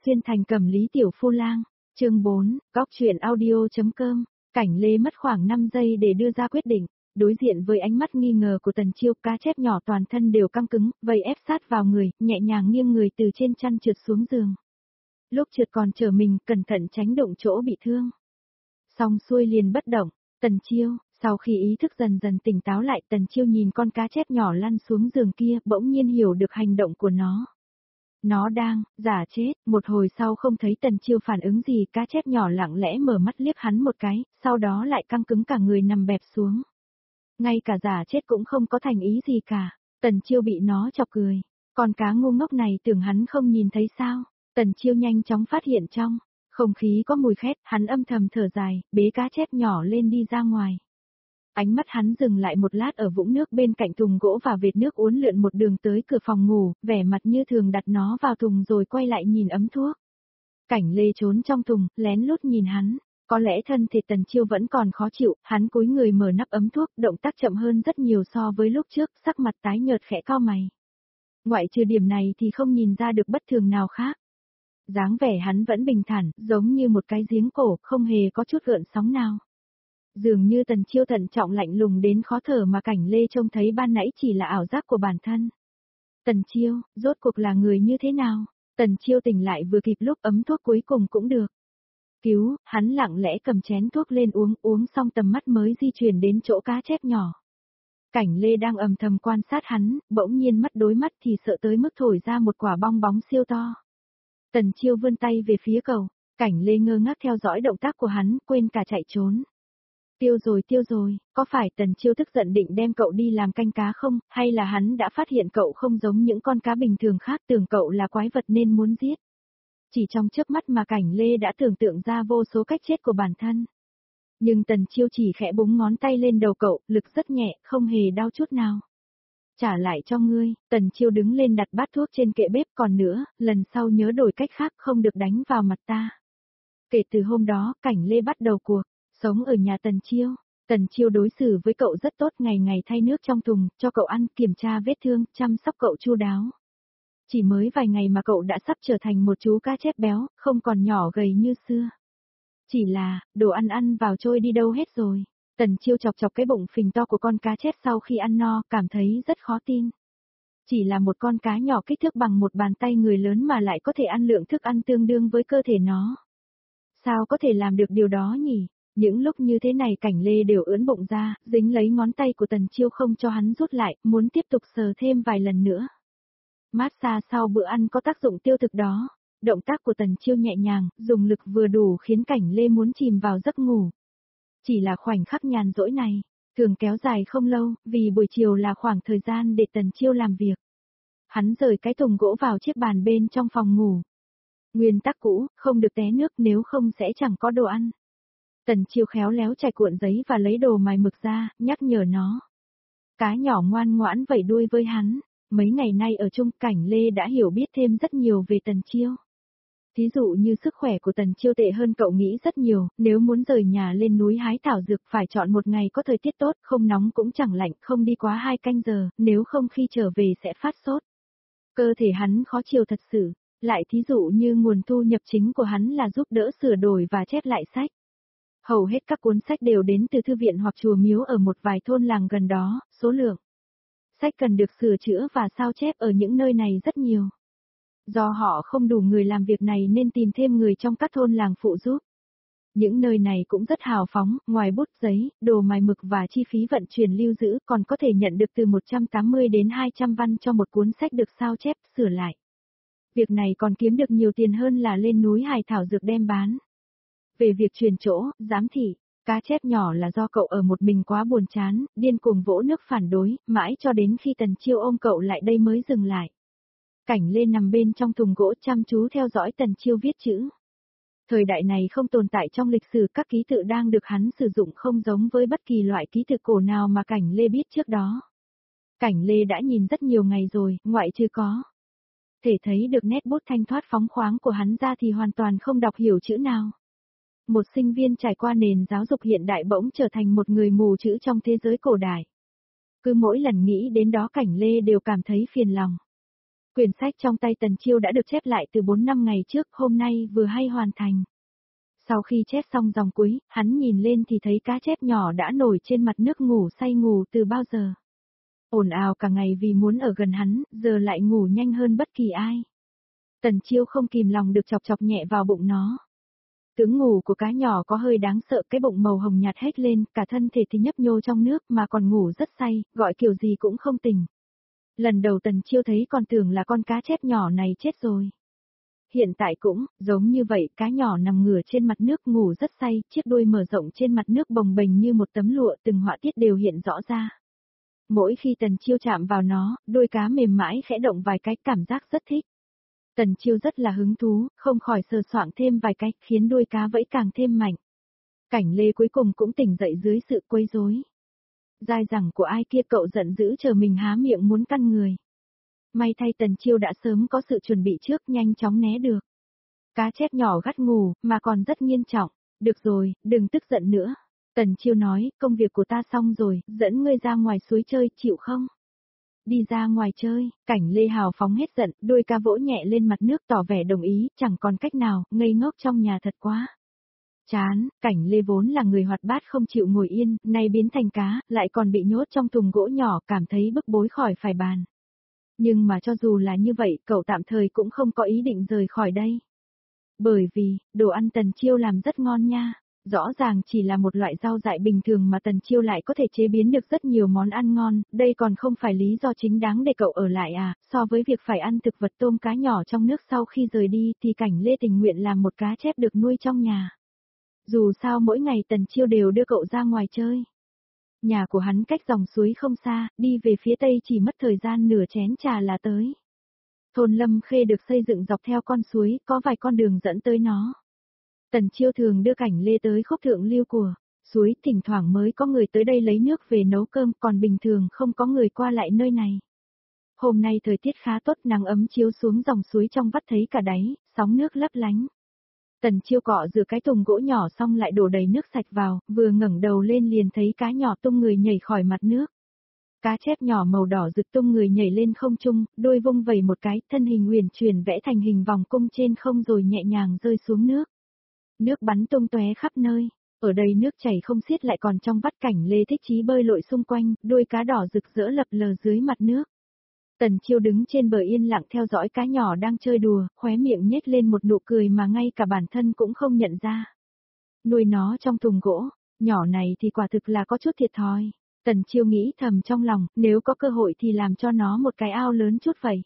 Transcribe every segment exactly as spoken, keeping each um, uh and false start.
xuyên thành Cẩm Lý tiểu phu lang. Chương bốn, góc truyện audio.com. Cảnh Lê mất khoảng năm giây để đưa ra quyết định, đối diện với ánh mắt nghi ngờ của Tần Chiêu, cá chép nhỏ toàn thân đều căng cứng, vây ép sát vào người, nhẹ nhàng nghiêng người từ trên chăn trượt xuống giường. Lúc trượt còn trở mình, cẩn thận tránh đụng chỗ bị thương. Xong xuôi liền bất động. Tần Chiêu, sau khi ý thức dần dần tỉnh táo lại, Tần Chiêu nhìn con cá chép nhỏ lăn xuống giường kia, bỗng nhiên hiểu được hành động của nó. Nó đang giả chết. Một hồi sau không thấy Tần Chiêu phản ứng gì, cá chép nhỏ lặng lẽ mở mắt liếc hắn một cái, sau đó lại căng cứng cả người nằm bẹp xuống. Ngay cả giả chết cũng không có thành ý gì cả. Tần Chiêu bị nó chọc cười. Con cá ngu ngốc này tưởng hắn không nhìn thấy sao? Tần Chiêu nhanh chóng phát hiện trong không khí có mùi khét, hắn âm thầm thở dài, bế cá chép nhỏ lên đi ra ngoài. Ánh mắt hắn dừng lại một lát ở vũng nước bên cạnh thùng gỗ và vệt nước uốn lượn một đường tới cửa phòng ngủ, vẻ mặt như thường đặt nó vào thùng rồi quay lại nhìn ấm thuốc. Cảnh Lê trốn trong thùng, lén lút nhìn hắn. Có lẽ thân thể Tần Chiêu vẫn còn khó chịu, hắn cúi người mở nắp ấm thuốc, động tác chậm hơn rất nhiều so với lúc trước, sắc mặt tái nhợt khẽ cau mày. Ngoại trừ điểm này thì không nhìn ra được bất thường nào khác. Dáng vẻ hắn vẫn bình thản, giống như một cái giếng cổ, không hề có chút gợn sóng nào. Dường như Tần Chiêu thận trọng lạnh lùng đến khó thở mà Cảnh Lê trông thấy ban nãy chỉ là ảo giác của bản thân. Tần Chiêu, rốt cuộc là người như thế nào? Tần Chiêu tỉnh lại vừa kịp lúc ấm thuốc cuối cùng cũng được. Cứu, hắn lặng lẽ cầm chén thuốc lên uống, uống xong tầm mắt mới di chuyển đến chỗ cá chép nhỏ. Cảnh Lê đang âm thầm quan sát hắn, bỗng nhiên mắt đối mắt thì sợ tới mức thổi ra một quả bong bóng siêu to. Tần Chiêu vươn tay về phía cậu, Cảnh Lê ngơ ngác theo dõi động tác của hắn, quên cả chạy trốn. Tiêu rồi tiêu rồi, có phải Tần Chiêu tức giận định đem cậu đi làm canh cá không, hay là hắn đã phát hiện cậu không giống những con cá bình thường khác, tưởng cậu là quái vật nên muốn giết. Chỉ trong chớp mắt mà Cảnh Lê đã tưởng tượng ra vô số cách chết của bản thân. Nhưng Tần Chiêu chỉ khẽ búng ngón tay lên đầu cậu, lực rất nhẹ, không hề đau chút nào. Trả lại cho ngươi. Tần Chiêu đứng lên đặt bát thuốc trên kệ bếp, còn nữa, lần sau nhớ đổi cách khác, không được đánh vào mặt ta. Kể từ hôm đó, Cảnh Lê bắt đầu cuộc sống ở nhà Tần Chiêu. Tần Chiêu đối xử với cậu rất tốt, ngày ngày thay nước trong thùng, cho cậu ăn, kiểm tra vết thương, chăm sóc cậu chu đáo. Chỉ mới vài ngày mà cậu đã sắp trở thành một chú cá chép béo, không còn nhỏ gầy như xưa. Chỉ là, đồ ăn ăn vào trôi đi đâu hết rồi. Tần Chiêu chọc chọc cái bụng phình to của con cá chép sau khi ăn no, cảm thấy rất khó tin. Chỉ là một con cá nhỏ kích thước bằng một bàn tay người lớn mà lại có thể ăn lượng thức ăn tương đương với cơ thể nó. Sao có thể làm được điều đó nhỉ? Những lúc như thế này Cảnh Lê đều ưỡn bụng ra, dính lấy ngón tay của Tần Chiêu không cho hắn rút lại, muốn tiếp tục sờ thêm vài lần nữa. Massage sau bữa ăn có tác dụng tiêu thực đó. Động tác của Tần Chiêu nhẹ nhàng, dùng lực vừa đủ khiến Cảnh Lê muốn chìm vào giấc ngủ. Chỉ là khoảnh khắc nhàn rỗi này, thường kéo dài không lâu, vì buổi chiều là khoảng thời gian để Tần Chiêu làm việc. Hắn rời cái thùng gỗ vào chiếc bàn bên trong phòng ngủ. Nguyên tắc cũ, không được té nước nếu không sẽ chẳng có đồ ăn. Tần Chiêu khéo léo trải cuộn giấy và lấy đồ mài mực ra, nhắc nhở nó. Cá nhỏ ngoan ngoãn vẫy đuôi với hắn. Mấy ngày nay ở chung, Cảnh Lê đã hiểu biết thêm rất nhiều về Tần Chiêu. Thí dụ như sức khỏe của Tần Chiêu tệ hơn cậu nghĩ rất nhiều, nếu muốn rời nhà lên núi hái thảo dược phải chọn một ngày có thời tiết tốt, không nóng cũng chẳng lạnh, không đi quá hai canh giờ, nếu không khi trở về sẽ phát sốt. Cơ thể hắn khó chịu thật sự, lại thí dụ như nguồn thu nhập chính của hắn là giúp đỡ sửa đổi và chép lại sách. Hầu hết các cuốn sách đều đến từ thư viện hoặc chùa miếu ở một vài thôn làng gần đó, số lượng sách cần được sửa chữa và sao chép ở những nơi này rất nhiều. Do họ không đủ người làm việc này nên tìm thêm người trong các thôn làng phụ giúp. Những nơi này cũng rất hào phóng, ngoài bút giấy, đồ mài mực và chi phí vận chuyển lưu giữ còn có thể nhận được từ một trăm tám mươi đến hai trăm văn cho một cuốn sách được sao chép, sửa lại. Việc này còn kiếm được nhiều tiền hơn là lên núi hái thảo dược đem bán. Về việc chuyển chỗ, giám thị, cá chép nhỏ là do cậu ở một mình quá buồn chán, điên cuồng vỗ nước phản đối, mãi cho đến khi Tần Chiêu ôm cậu lại đây mới dừng lại. Cảnh Lê nằm bên trong thùng gỗ chăm chú theo dõi Tần Chiêu viết chữ. Thời đại này không tồn tại trong lịch sử, các ký tự đang được hắn sử dụng không giống với bất kỳ loại ký tự cổ nào mà Cảnh Lê biết trước đó. Cảnh Lê đã nhìn rất nhiều ngày rồi, ngoại trừ có thể thấy được nét bút thanh thoát phóng khoáng của hắn ra thì hoàn toàn không đọc hiểu chữ nào. Một sinh viên trải qua nền giáo dục hiện đại bỗng trở thành một người mù chữ trong thế giới cổ đại. Cứ mỗi lần nghĩ đến đó Cảnh Lê đều cảm thấy phiền lòng. Quyển sách trong tay Tần Chiêu đã được chép lại từ bốn năm ngày trước, hôm nay vừa hay hoàn thành. Sau khi chép xong dòng cuối, hắn nhìn lên thì thấy cá chép nhỏ đã nổi trên mặt nước ngủ say ngủ từ bao giờ. Ồn ào cả ngày vì muốn ở gần hắn, giờ lại ngủ nhanh hơn bất kỳ ai. Tần Chiêu không kìm lòng được chọc chọc nhẹ vào bụng nó. Tướng ngủ của cá nhỏ có hơi đáng sợ, cái bụng màu hồng nhạt hết lên, cả thân thể thì nhấp nhô trong nước mà còn ngủ rất say, gọi kiểu gì cũng không tỉnh. Lần đầu Tần Chiêu thấy còn tưởng là con cá chép nhỏ này chết rồi. Hiện tại cũng, giống như vậy, cá nhỏ nằm ngửa trên mặt nước ngủ rất say, chiếc đuôi mở rộng trên mặt nước bồng bềnh như một tấm lụa, từng họa tiết đều hiện rõ ra. Mỗi khi Tần Chiêu chạm vào nó, đuôi cá mềm mãi khẽ động vài cái, cảm giác rất thích. Tần Chiêu rất là hứng thú, không khỏi sờ soạng thêm vài cái, khiến đuôi cá vẫy càng thêm mạnh. Cảnh Lê cuối cùng cũng tỉnh dậy dưới sự quấy rối. Dai dẳng của ai kia, cậu giận dữ chờ mình há miệng muốn căn người. May thay Tần Chiêu đã sớm có sự chuẩn bị trước, nhanh chóng né được. Cá chép nhỏ gắt ngủ, mà còn rất nghiêm trọng. Được rồi, đừng tức giận nữa. Tần Chiêu nói, công việc của ta xong rồi, dẫn ngươi ra ngoài suối chơi, chịu không? Đi ra ngoài chơi, Cảnh Lê hào phóng hết giận, đuôi cá vỗ nhẹ lên mặt nước tỏ vẻ đồng ý, chẳng còn cách nào, ngây ngốc trong nhà thật quá. Chán, Cảnh Lê vốn là người hoạt bát không chịu ngồi yên, nay biến thành cá, lại còn bị nhốt trong thùng gỗ nhỏ, cảm thấy bức bối khỏi phải bàn. Nhưng mà cho dù là như vậy, cậu tạm thời cũng không có ý định rời khỏi đây. Bởi vì, đồ ăn Tần Chiêu làm rất ngon nha. Rõ ràng chỉ là một loại rau dại bình thường mà Tần Chiêu lại có thể chế biến được rất nhiều món ăn ngon, đây còn không phải lý do chính đáng để cậu ở lại à, so với việc phải ăn thực vật tôm cá nhỏ trong nước sau khi rời đi thì Cảnh Lê tình nguyện làm một cá chép được nuôi trong nhà. Dù sao mỗi ngày Tần Chiêu đều đưa cậu ra ngoài chơi. Nhà của hắn cách dòng suối không xa, đi về phía tây chỉ mất thời gian nửa chén trà là tới. Thôn Lâm Khê được xây dựng dọc theo con suối, có vài con đường dẫn tới nó. Tần Chiêu thường đưa Cảnh Lê tới khúc thượng lưu của suối, thỉnh thoảng mới có người tới đây lấy nước về nấu cơm, còn bình thường không có người qua lại nơi này. Hôm nay thời tiết khá tốt, nắng ấm chiếu xuống dòng suối trong vắt thấy cả đáy, sóng nước lấp lánh. Tần Chiêu cọ rửa cái thùng gỗ nhỏ xong lại đổ đầy nước sạch vào, vừa ngẩng đầu lên liền thấy cá nhỏ tung người nhảy khỏi mặt nước. Cá chép nhỏ màu đỏ rực tung người nhảy lên không trung, đuôi vung vẩy một cái, thân hình uyển chuyển vẽ thành hình vòng cung trên không rồi nhẹ nhàng rơi xuống nước. Nước bắn tung tóe khắp nơi, ở đây nước chảy không xiết lại còn trong vắt. Cảnh Lê thích chí bơi lội xung quanh, đuôi cá đỏ rực rỡ lập lờ dưới mặt nước. Tần Chiêu đứng trên bờ yên lặng theo dõi cá nhỏ đang chơi đùa, khóe miệng nhếch lên một nụ cười mà ngay cả bản thân cũng không nhận ra. Nuôi nó trong thùng gỗ, nhỏ này thì quả thực là có chút thiệt thòi. Tần Chiêu nghĩ thầm trong lòng, nếu có cơ hội thì làm cho nó một cái ao lớn chút vậy.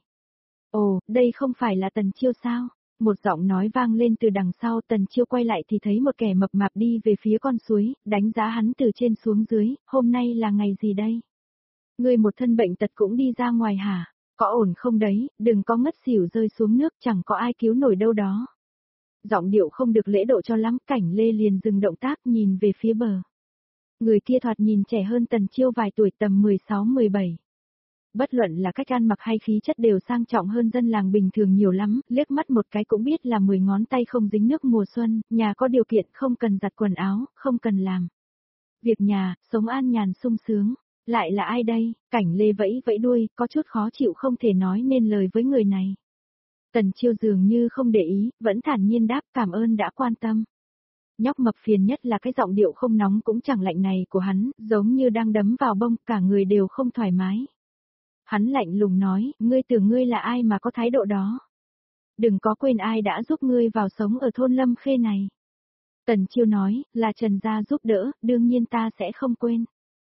Ồ, đây không phải là Tần Chiêu sao? Một giọng nói vang lên từ đằng sau. Tần Chiêu quay lại thì thấy một kẻ mập mạp đi về phía con suối, đánh giá hắn từ trên xuống dưới, hôm nay là ngày gì đây? Ngươi một thân bệnh tật cũng đi ra ngoài hả? Có ổn không đấy, đừng có ngất xỉu rơi xuống nước, chẳng có ai cứu nổi đâu đó. Giọng điệu không được lễ độ cho lắm, Cảnh Lê liền dừng động tác nhìn về phía bờ. Người kia thoạt nhìn trẻ hơn Tần Chiêu vài tuổi, tầm mười sáu mười bảy. Bất luận là cách ăn mặc hay khí chất đều sang trọng hơn dân làng bình thường nhiều lắm, liếc mắt một cái cũng biết là mười ngón tay không dính nước mùa xuân, nhà có điều kiện không cần giặt quần áo, không cần làm việc nhà, sống an nhàn sung sướng. Lại là ai đây? Cảnh Lê vẫy vẫy đuôi, có chút khó chịu không thể nói nên lời với người này. Tần Chiêu dường như không để ý, vẫn thản nhiên đáp cảm ơn đã quan tâm. Nhóc mập phiền nhất là cái giọng điệu không nóng cũng chẳng lạnh này của hắn, giống như đang đấm vào bông, cả người đều không thoải mái. Hắn lạnh lùng nói, ngươi tưởng ngươi là ai mà có thái độ đó? Đừng có quên ai đã giúp ngươi vào sống ở thôn Lâm Khê này. Tần Chiêu nói, là Trần gia giúp đỡ, đương nhiên ta sẽ không quên.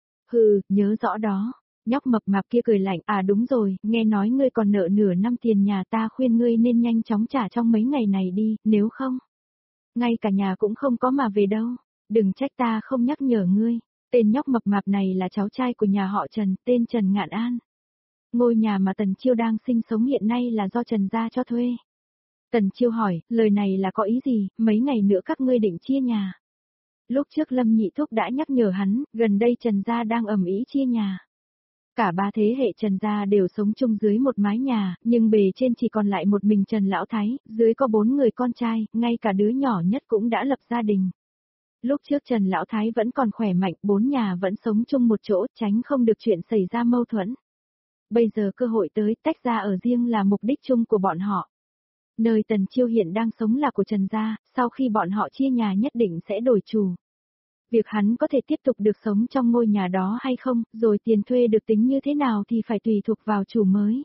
Hừ, nhớ rõ đó. Nhóc mập mạp kia cười lạnh, à đúng rồi, nghe nói ngươi còn nợ nửa năm tiền nhà, ta khuyên ngươi nên nhanh chóng trả trong mấy ngày này đi, nếu không. Ngay cả nhà cũng không có mà về đâu. Đừng trách ta không nhắc nhở ngươi. Tên nhóc mập mạp này là cháu trai của nhà họ Trần, tên Trần Ngạn An. Ngôi nhà mà Tần Chiêu đang sinh sống hiện nay là do Trần gia cho thuê. Tần Chiêu hỏi, lời này là có ý gì, mấy ngày nữa các ngươi định chia nhà? Lúc trước Lâm Nhị Thúc đã nhắc nhở hắn, gần đây Trần gia đang ầm ĩ chia nhà. Cả ba thế hệ Trần gia đều sống chung dưới một mái nhà, nhưng bề trên chỉ còn lại một mình Trần Lão Thái, dưới có bốn người con trai, ngay cả đứa nhỏ nhất cũng đã lập gia đình. Lúc trước Trần Lão Thái vẫn còn khỏe mạnh, bốn nhà vẫn sống chung một chỗ, tránh không được chuyện xảy ra mâu thuẫn. Bây giờ cơ hội tới, tách ra ở riêng là mục đích chung của bọn họ. Nơi Tần Chiêu hiện đang sống là của Trần gia, sau khi bọn họ chia nhà nhất định sẽ đổi chủ. Việc hắn có thể tiếp tục được sống trong ngôi nhà đó hay không, rồi tiền thuê được tính như thế nào thì phải tùy thuộc vào chủ mới.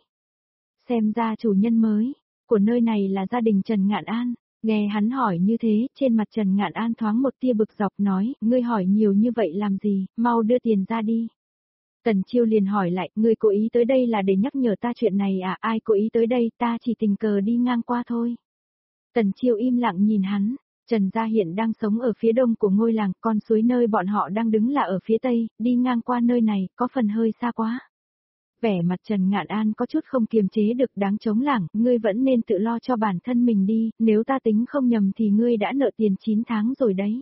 Xem ra chủ nhân mới của nơi này là gia đình Trần Ngạn An. Nghe hắn hỏi như thế, trên mặt Trần Ngạn An thoáng một tia bực dọc nói, ngươi hỏi nhiều như vậy làm gì, mau đưa tiền ra đi. Tần Chiêu liền hỏi lại, ngươi cố ý tới đây là để nhắc nhở ta chuyện này à, ai cố ý tới đây, ta chỉ tình cờ đi ngang qua thôi. Tần Chiêu im lặng nhìn hắn, Trần gia hiện đang sống ở phía đông của ngôi làng, con suối nơi bọn họ đang đứng là ở phía tây, đi ngang qua nơi này, có phần hơi xa quá. Vẻ mặt Trần Ngạn An có chút không kiềm chế được, đáng chống lảng, ngươi vẫn nên tự lo cho bản thân mình đi, nếu ta tính không nhầm thì ngươi đã nợ tiền chín tháng rồi đấy.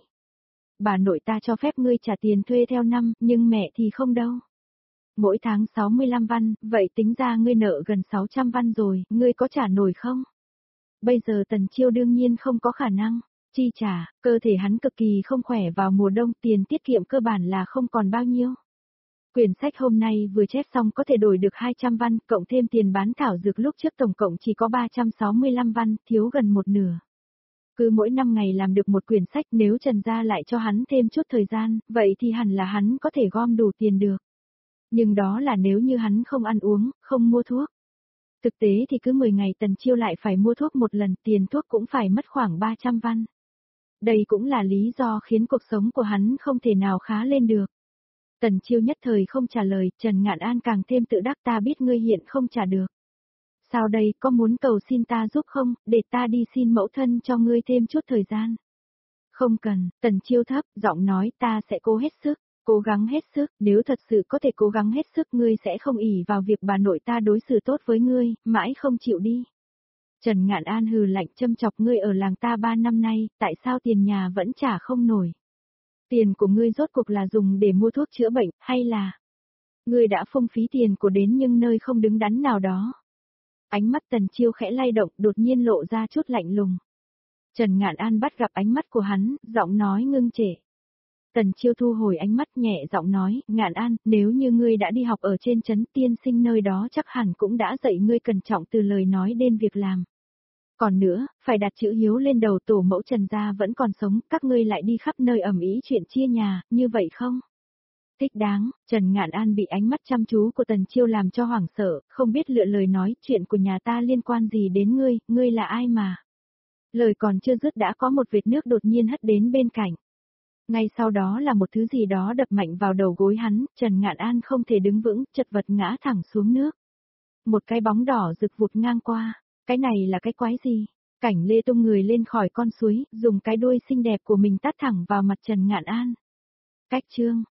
Bà nội ta cho phép ngươi trả tiền thuê theo năm, nhưng mẹ thì không đâu. Mỗi tháng sáu mươi lăm văn, vậy tính ra ngươi nợ gần sáu trăm văn rồi, ngươi có trả nổi không? Bây giờ Tần Chiêu đương nhiên không có khả năng chi trả, cơ thể hắn cực kỳ không khỏe vào mùa đông, tiền tiết kiệm cơ bản là không còn bao nhiêu. Quyển sách hôm nay vừa chép xong có thể đổi được hai trăm văn, cộng thêm tiền bán thảo dược lúc trước tổng cộng chỉ có ba trăm sáu mươi lăm văn, thiếu gần một nửa. Cứ mỗi năm ngày làm được một quyển sách, nếu Trần gia lại cho hắn thêm chút thời gian, vậy thì hẳn là hắn có thể gom đủ tiền được. Nhưng đó là nếu như hắn không ăn uống, không mua thuốc. Thực tế thì cứ mười ngày Tần Chiêu lại phải mua thuốc một lần, tiền thuốc cũng phải mất khoảng ba trăm văn. Đây cũng là lý do khiến cuộc sống của hắn không thể nào khá lên được. Tần Chiêu nhất thời không trả lời, Trần Ngạn An càng thêm tự đắc, ta biết ngươi hiện không trả được. Sao đây, có muốn cầu xin ta giúp không, để ta đi xin mẫu thân cho ngươi thêm chút thời gian. Không cần, Tần Chiêu thấp, giọng nói, ta sẽ cố hết sức, cố gắng hết sức, nếu thật sự có thể cố gắng hết sức ngươi sẽ không ỷ vào việc bà nội ta đối xử tốt với ngươi, mãi không chịu đi. Trần Ngạn An hừ lạnh, châm chọc, ngươi ở làng ta ba năm nay, tại sao tiền nhà vẫn trả không nổi? Tiền của ngươi rốt cuộc là dùng để mua thuốc chữa bệnh, hay là ngươi đã phung phí tiền của đến nhưng nơi không đứng đắn nào đó? Ánh mắt Tần Chiêu khẽ lay động, đột nhiên lộ ra chút lạnh lùng. Trần Ngạn An bắt gặp ánh mắt của hắn, giọng nói ngưng trệ. Tần Chiêu thu hồi ánh mắt, nhẹ giọng nói, Ngạn An, nếu như ngươi đã đi học ở trên trấn, tiên sinh nơi đó chắc hẳn cũng đã dạy ngươi cẩn trọng từ lời nói đến việc làm. Còn nữa, phải đặt chữ hiếu lên đầu, tổ mẫu Trần gia vẫn còn sống, các ngươi lại đi khắp nơi ầm ĩ chuyện chia nhà, như vậy không? Thích đáng, Trần Ngạn An bị ánh mắt chăm chú của Tần Chiêu làm cho hoảng sợ, không biết lựa lời nói, chuyện của nhà ta liên quan gì đến ngươi, ngươi là ai mà? Lời còn chưa dứt đã có một vệt nước đột nhiên hất đến bên cạnh. Ngay sau đó là một thứ gì đó đập mạnh vào đầu gối hắn, Trần Ngạn An không thể đứng vững, chật vật ngã thẳng xuống nước. Một cái bóng đỏ rực vụt ngang qua, cái này là cái quái gì? Cảnh Lê tung người lên khỏi con suối, dùng cái đuôi xinh đẹp của mình tát thẳng vào mặt Trần Ngạn An. Cách chương